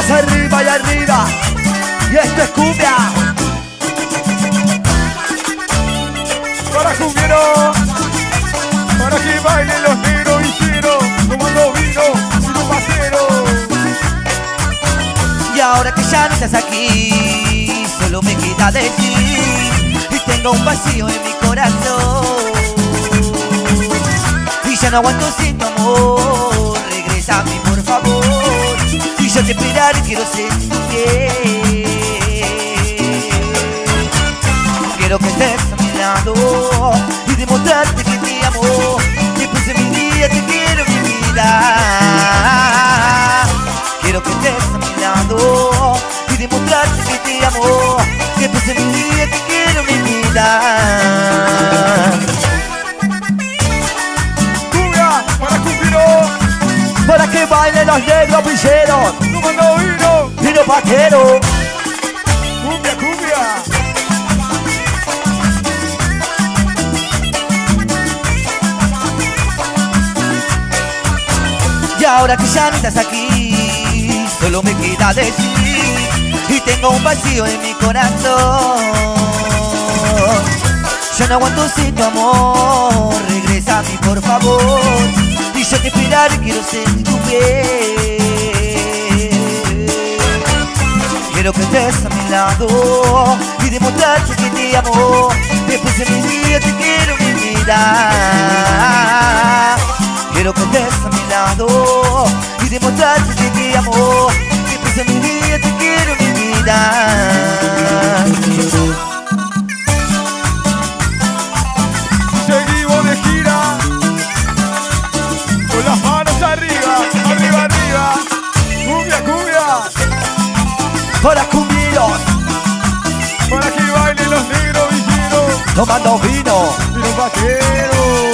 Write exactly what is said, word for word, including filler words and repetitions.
manos arriba y arriba. Y esto es cumbia. Para cumbieros, para que bailen los negros villeros, tomando vino y los vaqueros. Y ahora que ya no estás aquí, solo me queda decir, y tengo un vacío en mi corazón. Y ya no aguanto sin tu amor, regresa a mí por favor. Y yo te esperaré, quiero ser tu piel. Quiero que estés a mi lado y demostrarte que te amo. Después de mi día te quiero mi vida. Quiero que estés a mi lado y demostrarte que te amo. Después de mi día te quiero mi vida. Cumbia para cumbieros, Para que bailen los negros villeros tomando vino. y los vaqueros. Cumbia, cumbia. Y ahora que ya no estás aquí, solo me queda decir, y tengo un vacío en mi corazón. Yo no aguanto sin tu amor, regresa a mí por favor. Y yo te esperaré, quiero ser tu piel. Quiero que estés a mi lado y demostrarte que te amo. Después de mi día te quiero mi vida. Quiero que estés a mi lado y demostrarte que te amo. Después de mi día te quiero mi vida. Seguimos de gira, con las manos arriba, arriba, arriba. Cumbia, cumbia, Para cumbieros, para que bailen los negros villeros tomando vino y los vaqueros.